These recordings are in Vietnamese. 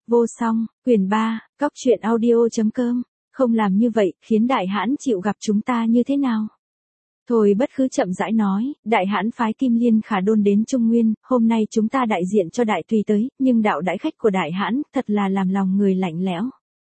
Vô song, quyển 3, Cóc truyện audio.com, không làm như vậy, khiến đại hãn chịu gặp chúng ta như thế nào? Thôi Bất Khứ chậm rãi nói, đại hãn phái Kim Liên Khả Đôn đến Trung Nguyên, hôm nay chúng ta đại diện cho đại tùy tới, nhưng đạo đãi khách của đại hãn, thật là làm lòng người lạnh lẽo.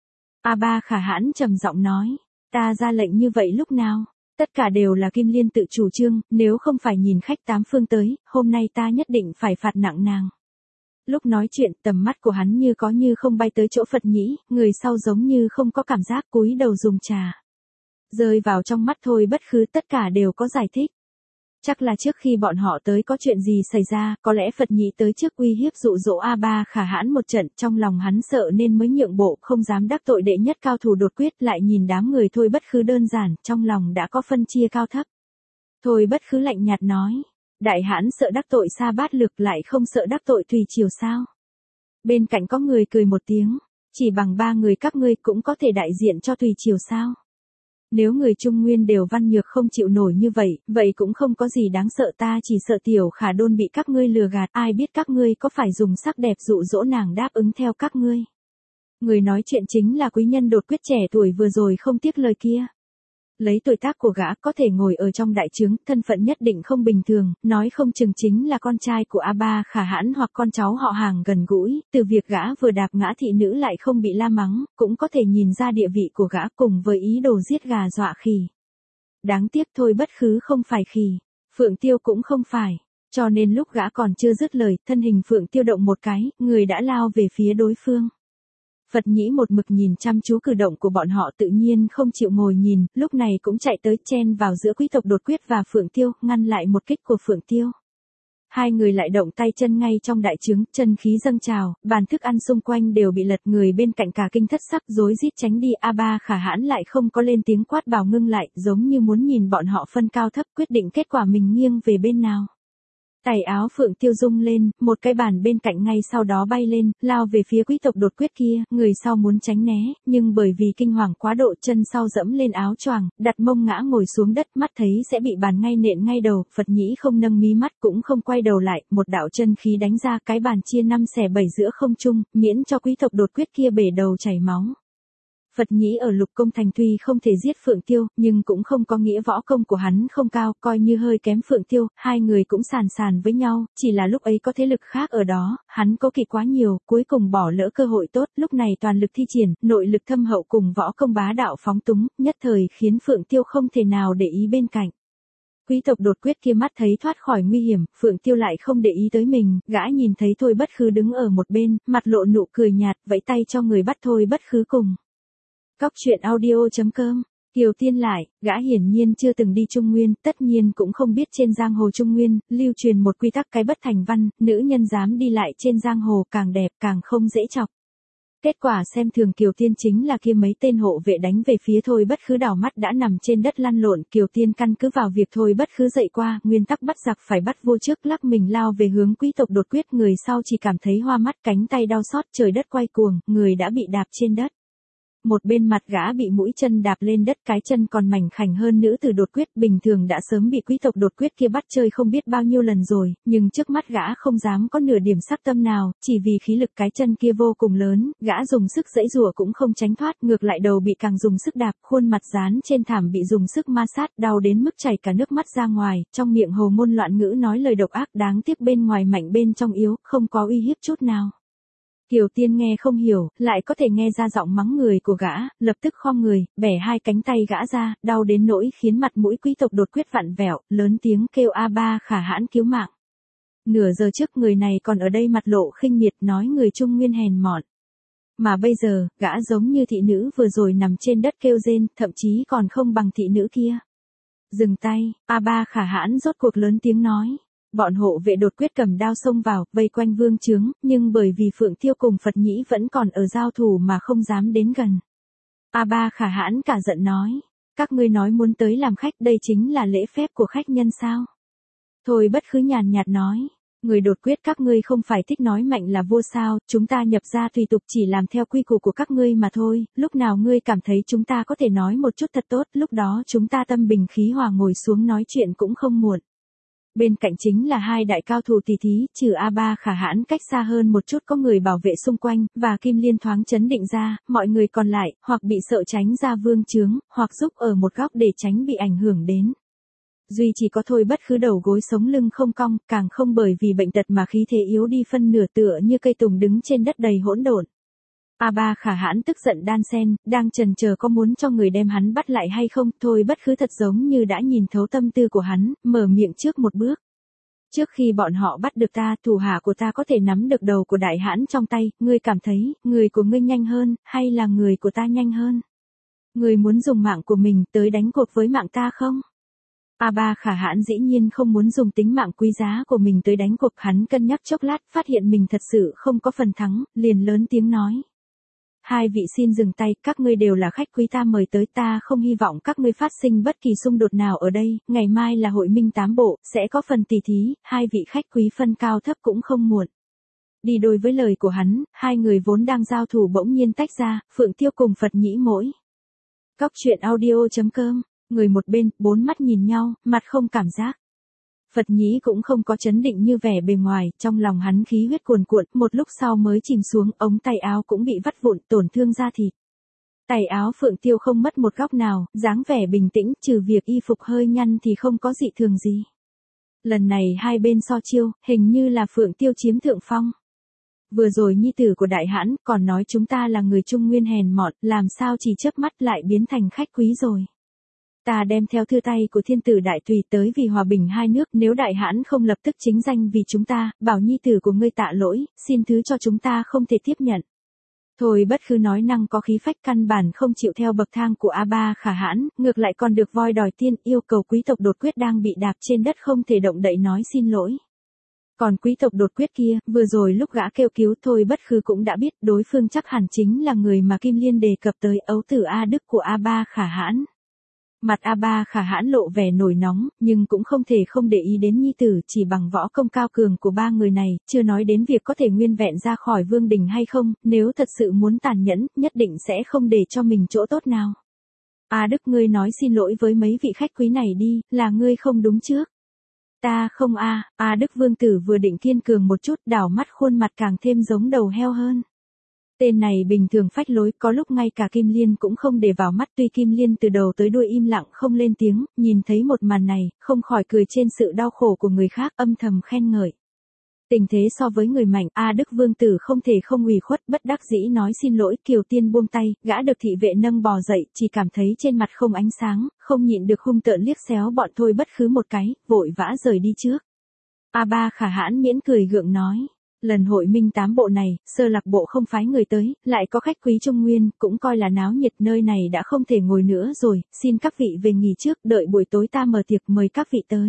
A-ba Khả Hãn trầm giọng nói, ta ra lệnh như vậy lúc nào? Tất cả đều là Kim Liên tự chủ trương, nếu không phải nhìn khách tám phương tới, hôm nay ta nhất định phải phạt nặng nàng. Lúc nói chuyện, tầm mắt của hắn như có như không bay tới chỗ Phật Nhĩ, người sau giống như không có cảm giác, cúi đầu dùng trà. Rơi vào trong mắt Thôi Bất Khứ, tất cả đều có giải thích. Chắc là trước khi bọn họ tới có chuyện gì xảy ra, có lẽ Phật Nhĩ tới trước uy hiếp dụ dỗ A-ba Khả Hãn một trận, trong lòng hắn sợ nên mới nhượng bộ, không dám đắc tội đệ nhất cao thủ đột quyết, lại nhìn đám người Thôi Bất Khứ đơn giản, trong lòng đã có phân chia cao thấp. Thôi Bất Khứ lạnh nhạt nói, đại hãn sợ đắc tội Sa Bát Lực, lại không sợ đắc tội Thùy Triều sao? Bên cạnh có người cười một tiếng, chỉ bằng 3 người các ngươi cũng có thể đại diện cho Thùy Triều sao? Nếu người Trung Nguyên đều văn nhược không chịu nổi như vậy, vậy cũng không có gì đáng sợ, ta chỉ sợ Tiểu Khả Đôn bị các ngươi lừa gạt, ai biết các ngươi có phải dùng sắc đẹp dụ dỗ nàng đáp ứng theo các ngươi. Người nói chuyện chính là quý nhân đột quyết trẻ tuổi vừa rồi không tiếc lời kia. Lấy tuổi tác của gã có thể ngồi ở trong đại trướng, thân phận nhất định không bình thường, nói không chừng chính là con trai của A-ba Khả Hãn hoặc con cháu họ hàng gần gũi, từ việc gã vừa đạp ngã thị nữ lại không bị la mắng, cũng có thể nhìn ra địa vị của gã cùng với ý đồ giết gà dọa khỉ. Đáng tiếc Thôi Bất Khứ không phải khỉ, Phượng Tiêu cũng không phải, cho nên lúc gã còn chưa dứt lời, thân hình Phượng Tiêu động một cái, người đã lao về phía đối phương. Phật Nhĩ một mực nhìn chăm chú cử động của bọn họ, tự nhiên không chịu ngồi nhìn, lúc này cũng chạy tới chen vào giữa quý tộc đột quyết và Phượng Tiêu, ngăn lại một kích của Phượng Tiêu. Hai người lại động tay chân ngay trong đại trướng, chân khí dâng trào, bàn thức ăn xung quanh đều bị lật, người bên cạnh cả kinh thất sắc rối rít tránh đi. A-ba Khả Hãn lại không có lên tiếng quát bảo ngưng lại, giống như muốn nhìn bọn họ phân cao thấp, quyết định kết quả mình nghiêng về bên nào. Tay áo Phượng Tiêu rung lên, một cái bàn bên cạnh ngay sau đó bay lên, lao về phía quý tộc đột quyết kia, người sau muốn tránh né, nhưng bởi vì kinh hoàng quá độ, chân sau dẫm lên áo choàng, đặt mông ngã ngồi xuống đất, mắt thấy sẽ bị bàn ngay nện ngay đầu, Phật Nhĩ không nâng mí mắt cũng không quay đầu lại, một đạo chân khí đánh ra, cái bàn chia 5 xẻ 7 giữa không trung, miễn cho quý tộc đột quyết kia bể đầu chảy máu. Phật Nhĩ ở Lục Công Thành tuy không thể giết Phượng Tiêu, nhưng cũng không có nghĩa võ công của hắn không cao, coi như hơi kém Phượng Tiêu, hai người cũng sàn sàn với nhau, chỉ là lúc ấy có thế lực khác ở đó, hắn cố kỵ quá nhiều, cuối cùng bỏ lỡ cơ hội tốt, lúc này toàn lực thi triển, nội lực thâm hậu cùng võ công bá đạo phóng túng, nhất thời khiến Phượng Tiêu không thể nào để ý bên cạnh. Quý tộc đột quyết kia mắt thấy thoát khỏi nguy hiểm, Phượng Tiêu lại không để ý tới mình, gã nhìn thấy Thôi Bất Khứ đứng ở một bên, mặt lộ nụ cười nhạt, vẫy tay cho người bắt Thôi Bất Khứ cùng. Cóc truyện audio.com, Kiều Tiên lại, gã hiển nhiên chưa từng đi Trung Nguyên, tất nhiên cũng không biết trên giang hồ Trung Nguyên, lưu truyền một quy tắc cái bất thành văn, nữ nhân dám đi lại trên giang hồ càng đẹp càng không dễ chọc. Kết quả xem thường Kiều Tiên chính là kia mấy tên hộ vệ đánh về phía Thôi Bất Khứ, đảo mắt đã nằm trên đất lăn lộn, Kiều Tiên căn cứ vào việc Thôi Bất Khứ dậy qua, nguyên tắc bắt giặc phải bắt vua trước, lắc mình lao về hướng quý tộc đột quyết, người sau chỉ cảm thấy hoa mắt, cánh tay đau xót, trời đất quay cuồng, người đã bị đạp trên đất. Một bên mặt gã bị mũi chân đạp lên đất, cái chân còn mảnh khảnh hơn nữ tử đột quyết, bình thường đã sớm bị quý tộc đột quyết kia bắt chơi không biết bao nhiêu lần rồi, nhưng trước mắt gã không dám có nửa điểm sắc tâm nào, chỉ vì khí lực cái chân kia vô cùng lớn, gã dùng sức giãy giụa cũng không tránh thoát, ngược lại đầu bị càng dùng sức đạp, khuôn mặt dán trên thảm bị dùng sức ma sát, đau đến mức chảy cả nước mắt ra ngoài, trong miệng hồ ngôn loạn ngữ nói lời độc ác, đáng tiếc bên ngoài mạnh bên trong yếu, không có uy hiếp chút nào. Kiều Tiên nghe không hiểu, lại có thể nghe ra giọng mắng người của gã, lập tức khom người, bẻ hai cánh tay gã ra, đau đến nỗi khiến mặt mũi quý tộc đột quyết vặn vẹo, lớn tiếng kêu A-ba Khả Hãn cứu mạng. Nửa giờ trước người này còn ở đây mặt lộ khinh miệt nói người Trung Nguyên hèn mọn. Mà bây giờ, gã giống như thị nữ vừa rồi nằm trên đất kêu rên, thậm chí còn không bằng thị nữ kia. Dừng tay, A-ba Khả Hãn rốt cuộc lớn tiếng nói. Bọn hộ vệ đột quyết cầm đao xông vào, vây quanh vương trướng, nhưng bởi vì Phượng Tiêu cùng Phật Nhĩ vẫn còn ở giao thủ mà không dám đến gần. A-ba Khả Hãn cả giận nói, các ngươi nói muốn tới làm khách, đây chính là lễ phép của khách nhân sao? Thôi Bất Khứ nhàn nhạt nói, người đột quyết các ngươi không phải thích nói mạnh là vua sao, chúng ta nhập gia tùy tục chỉ làm theo quy củ của các ngươi mà thôi, lúc nào ngươi cảm thấy chúng ta có thể nói một chút thật tốt, lúc đó chúng ta tâm bình khí hòa ngồi xuống nói chuyện cũng không muộn. Bên cạnh chính là hai đại cao thủ tỷ thí, trừ A3 Khả Hãn cách xa hơn một chút có người bảo vệ xung quanh, và Kim Liên thoáng chấn định ra, mọi người còn lại, hoặc bị sợ tránh ra vương chướng, hoặc giúp ở một góc để tránh bị ảnh hưởng đến. Duy chỉ có Thôi Bất Khứ đầu gối sống lưng không cong, càng không bởi vì bệnh tật mà khí thế yếu đi phân nửa, tựa như cây tùng đứng trên đất đầy hỗn độn. A3 Khả Hãn tức giận đan sen, đang chần chờ có muốn cho người đem hắn bắt lại hay không, Thôi Bất Khứ thật giống như đã nhìn thấu tâm tư của hắn, mở miệng trước một bước. Trước khi bọn họ bắt được ta, thủ hạ của ta có thể nắm được đầu của đại hãn trong tay, ngươi cảm thấy, người của ngươi nhanh hơn, hay là người của ta nhanh hơn? Ngươi muốn dùng mạng của mình tới đánh cuộc với mạng ta không? A3 Khả Hãn dĩ nhiên không muốn dùng tính mạng quý giá của mình tới đánh cuộc, hắn cân nhắc chốc lát, phát hiện mình thật sự không có phần thắng, liền lớn tiếng nói. Hai vị xin dừng tay, các ngươi đều là khách quý ta mời tới, ta không hy vọng các ngươi phát sinh bất kỳ xung đột nào ở đây, ngày mai là hội minh 8 bộ, sẽ có phần tỷ thí, hai vị khách quý phân cao thấp cũng không muộn. Đi đôi với lời của hắn, hai người vốn đang giao thủ bỗng nhiên tách ra, Phượng Tiêu cùng Phật Nhĩ mỗi. Cóc truyện audio.com, người một bên, bốn mắt nhìn nhau, mặt không cảm giác. Phật Nhĩ cũng không có chấn định như vẻ bề ngoài, trong lòng hắn khí huyết cuồn cuộn, một lúc sau mới chìm xuống, ống tay áo cũng bị vắt vụn, tổn thương da thịt. Tay áo Phượng Tiêu không mất một góc nào, dáng vẻ bình tĩnh, trừ việc y phục hơi nhăn thì không có dị thường gì. Lần này hai bên so chiêu, hình như là Phượng Tiêu chiếm thượng phong. Vừa rồi nhi tử của đại hãn còn nói chúng ta là người Trung Nguyên hèn mọn, làm sao chỉ chớp mắt lại biến thành khách quý rồi. Ta đem theo thư tay của thiên tử đại tùy tới vì hòa bình hai nước, nếu đại hãn không lập tức chính danh vì chúng ta, bảo nhi tử của ngươi tạ lỗi, xin thứ cho chúng ta không thể tiếp nhận. Thôi Bất Khứ nói năng có khí phách, căn bản không chịu theo bậc thang của A3 Khả Hãn, ngược lại còn được voi đòi tiên, yêu cầu quý tộc Đột Quyết đang bị đạp trên đất không thể động đậy nói xin lỗi. Còn quý tộc Đột Quyết kia, vừa rồi lúc gã kêu cứu, Thôi Bất Khứ cũng đã biết đối phương chắc hẳn chính là người mà Kim Liên đề cập tới, ấu tử A Đức của A3 Khả Hãn. Mặt A3 Khả Hãn lộ vẻ nổi nóng, nhưng cũng không thể không để ý đến nhi tử, chỉ bằng võ công cao cường của ba người này, chưa nói đến việc có thể nguyên vẹn ra khỏi vương đình hay không, nếu thật sự muốn tàn nhẫn, nhất định sẽ không để cho mình chỗ tốt nào. A Đức, ngươi nói xin lỗi với mấy vị khách quý này đi, là ngươi không đúng trước. Ta không a. A Đức vương tử vừa định kiên cường một chút, đảo mắt khuôn mặt càng thêm giống đầu heo hơn. Tên này bình thường phách lối, có lúc ngay cả Kim Liên cũng không để vào mắt, tuy Kim Liên từ đầu tới đuôi im lặng không lên tiếng, nhìn thấy một màn này, không khỏi cười trên sự đau khổ của người khác, âm thầm khen ngợi. Tình thế so với người mạnh, A Đức vương tử không thể không ủy khuất, bất đắc dĩ nói xin lỗi, Kiều Tiên buông tay, gã được thị vệ nâng bò dậy, chỉ cảm thấy trên mặt không ánh sáng, không nhịn được hung tợn liếc xéo bọn Thôi Bất Khứ một cái, vội vã rời đi trước. A3 Khả Hãn miễn cười gượng nói. Lần hội minh 8 bộ này, Sơ Lạc bộ không phái người tới, lại có khách quý Trung Nguyên, cũng coi là náo nhiệt, nơi này đã không thể ngồi nữa rồi, xin các vị về nghỉ trước, đợi buổi tối ta mở tiệc mời các vị tới.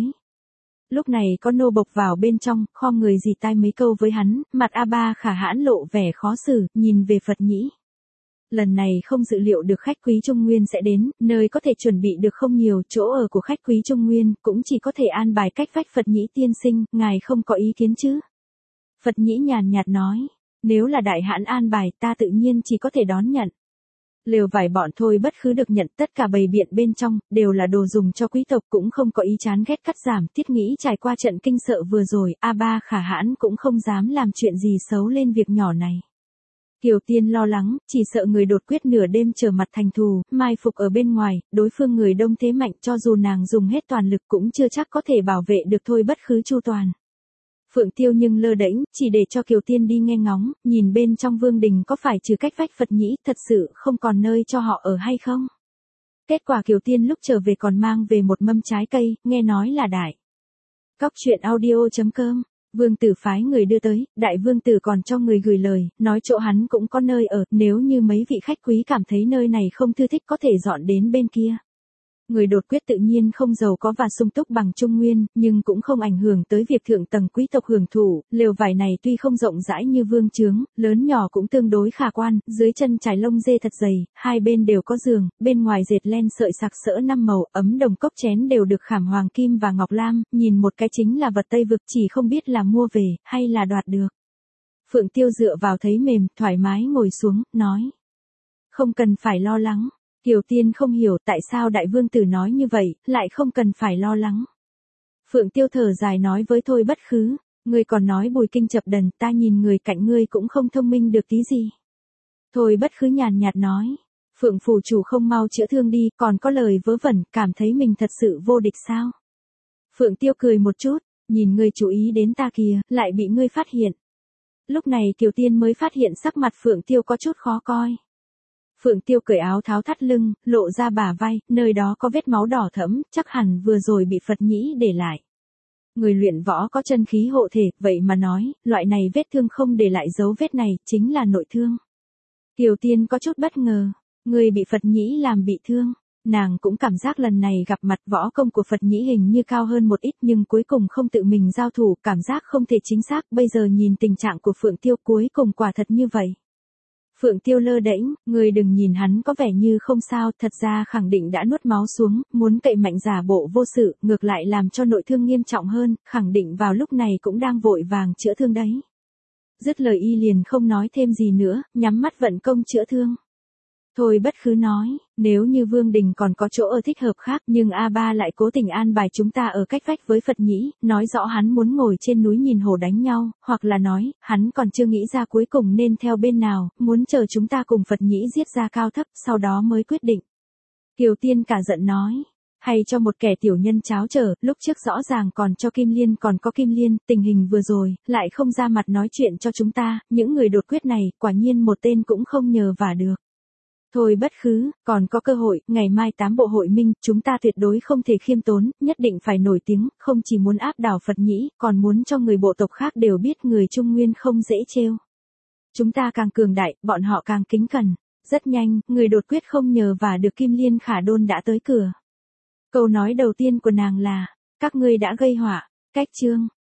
Lúc này có nô bộc vào bên trong, khom người dì tai mấy câu với hắn, mặt A3 Khả Hãn lộ vẻ khó xử, nhìn về Phật Nhĩ. Lần này không dự liệu được khách quý Trung Nguyên sẽ đến, nơi có thể chuẩn bị được không nhiều, chỗ ở của khách quý Trung Nguyên, cũng chỉ có thể an bài cách vách. Phật Nhĩ tiên sinh, ngài không có ý kiến chứ? Phật Nhĩ nhàn nhạt nói, nếu là đại hãn an bài ta tự nhiên chỉ có thể đón nhận. Lều vải bọn Thôi Bất Khứ được nhận, tất cả bày biện bên trong, đều là đồ dùng cho quý tộc, cũng không có ý chán ghét cắt giảm, thiết nghĩ trải qua trận kinh sợ vừa rồi, A3 Khả Hãn cũng không dám làm chuyện gì xấu lên việc nhỏ này. Kiều Tiên lo lắng, chỉ sợ người Đột Quyết nửa đêm trở mặt thành thù, mai phục ở bên ngoài, đối phương người đông thế mạnh, cho dù nàng dùng hết toàn lực cũng chưa chắc có thể bảo vệ được Thôi Bất Khứ chu toàn. Phượng Tiêu nhưng lơ đễnh, chỉ để cho Kiều Tiên đi nghe ngóng, nhìn bên trong vương đình có phải trừ cách vách Phật Nhĩ thật sự không còn nơi cho họ ở hay không. Kết quả Kiều Tiên lúc trở về còn mang về một mâm trái cây, nghe nói là đại. Cóc truyện audio.com, vương tử phái người đưa tới, đại vương tử còn cho người gửi lời, nói chỗ hắn cũng có nơi ở, nếu như mấy vị khách quý cảm thấy nơi này không thư thích có thể dọn đến bên kia. Người Đột Quyết tự nhiên không giàu có và sung túc bằng Trung Nguyên, nhưng cũng không ảnh hưởng tới việc thượng tầng quý tộc hưởng thụ, lều vải này tuy không rộng rãi như vương trướng, lớn nhỏ cũng tương đối khả quan, dưới chân trải lông dê thật dày, hai bên đều có giường, bên ngoài dệt len sợi sặc sỡ 5 màu, ấm đồng cốc chén đều được khảm hoàng kim và ngọc lam, nhìn một cái chính là vật Tây vực, chỉ không biết là mua về, hay là đoạt được. Phượng Tiêu dựa vào thấy mềm, thoải mái ngồi xuống, nói. Không cần phải lo lắng. Kiều Tiên không hiểu tại sao đại vương tử nói như vậy, lại không cần phải lo lắng. Phượng Tiêu thở dài nói với Thôi Bất Khứ, ngươi còn nói bùi kinh chập đần, ta nhìn người cạnh ngươi cũng không thông minh được tí gì. Thôi Bất Khứ nhàn nhạt nói, Phượng phủ chủ không mau chữa thương đi, còn có lời vớ vẩn, cảm thấy mình thật sự vô địch sao? Phượng Tiêu cười một chút, nhìn ngươi chú ý đến ta kìa, lại bị ngươi phát hiện. Lúc này Kiều Tiên mới phát hiện sắc mặt Phượng Tiêu có chút khó coi. Phượng Tiêu cởi áo tháo thắt lưng, lộ ra bả vai, nơi đó có vết máu đỏ thẫm, chắc hẳn vừa rồi bị Phật nhĩ để lại. Người luyện võ có chân khí hộ thể, vậy mà nói, loại này vết thương không để lại dấu vết này, chính là nội thương. Kiều Tiên có chút bất ngờ, người bị Phật nhĩ làm bị thương. Nàng cũng cảm giác lần này gặp mặt võ công của Phật nhĩ hình như cao hơn một ít nhưng cuối cùng không tự mình giao thủ, cảm giác không thể chính xác, bây giờ nhìn tình trạng của Phượng Tiêu cuối cùng quả thật như vậy. Phượng Tiêu lơ đễnh, người đừng nhìn hắn có vẻ như không sao, thật ra khẳng định đã nuốt máu xuống, muốn cậy mạnh giả bộ vô sự, ngược lại làm cho nội thương nghiêm trọng hơn, khẳng định vào lúc này cũng đang vội vàng chữa thương đấy. Dứt lời y liền không nói thêm gì nữa, nhắm mắt vận công chữa thương. Thôi Bất Khứ nói, nếu như Vương Đình còn có chỗ ở thích hợp khác nhưng A3 lại cố tình an bài chúng ta ở cách vách với Phật nhĩ, nói rõ hắn muốn ngồi trên núi nhìn hổ đánh nhau, hoặc là nói, hắn còn chưa nghĩ ra cuối cùng nên theo bên nào, muốn chờ chúng ta cùng Phật nhĩ giết ra cao thấp, sau đó mới quyết định. Kiều Tiên cả giận nói, hay cho một kẻ tiểu nhân cháo trở, lúc trước rõ ràng còn cho Kim Liên còn có Kim Liên, tình hình vừa rồi, lại không ra mặt nói chuyện cho chúng ta, những người đột quyết này, quả nhiên một tên cũng không nhờ vả được. Thôi Bất Khứ, còn có cơ hội, ngày mai 8 bộ hội minh, chúng ta tuyệt đối không thể khiêm tốn, nhất định phải nổi tiếng, không chỉ muốn áp đảo Phật nhĩ, còn muốn cho người bộ tộc khác đều biết người Trung Nguyên không dễ trêu. Chúng ta càng cường đại, bọn họ càng kính cẩn. Rất nhanh, người đột quyết không nhờ vả được Kim Liên Khả Đôn đã tới cửa. Câu nói đầu tiên của nàng là, các ngươi đã gây họa, cách chương.